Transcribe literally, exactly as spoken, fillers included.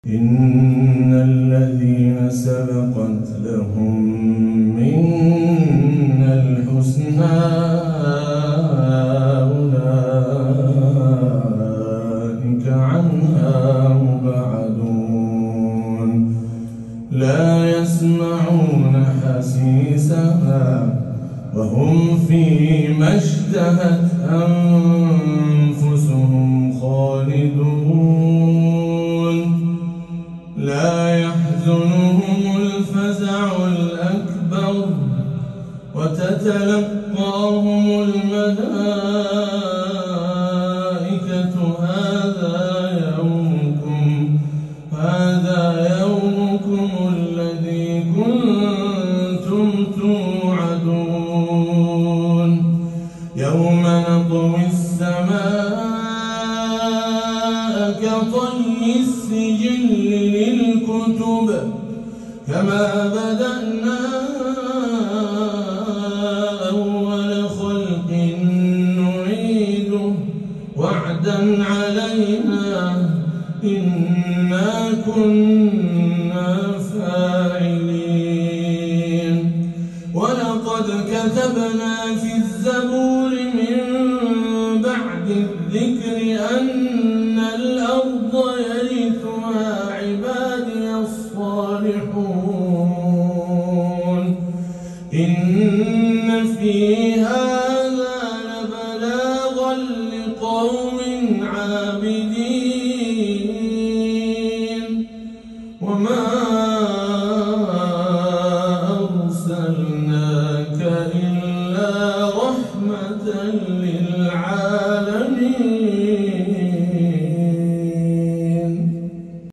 إن الذين سبقت لهم منا الحسنى أولئك عنها مبعدون لا يسمعون حسيسها وهم فيما اشتهت أنفسهم خالدون لا يحزنهم الفزع الأكبر وتتلقاهم الملائكة هذا يومكم هذا يومكم الذي كنتم توعدون يوم نطوي السماء كطي السجل للكتب كما بدأنا أول خلق نعيده وعدا علينا إنا كنا فاعلين ولقد كتبنا في الزبور من بعد الذكر أن الأرض يرثها عبادي الصالحون إن في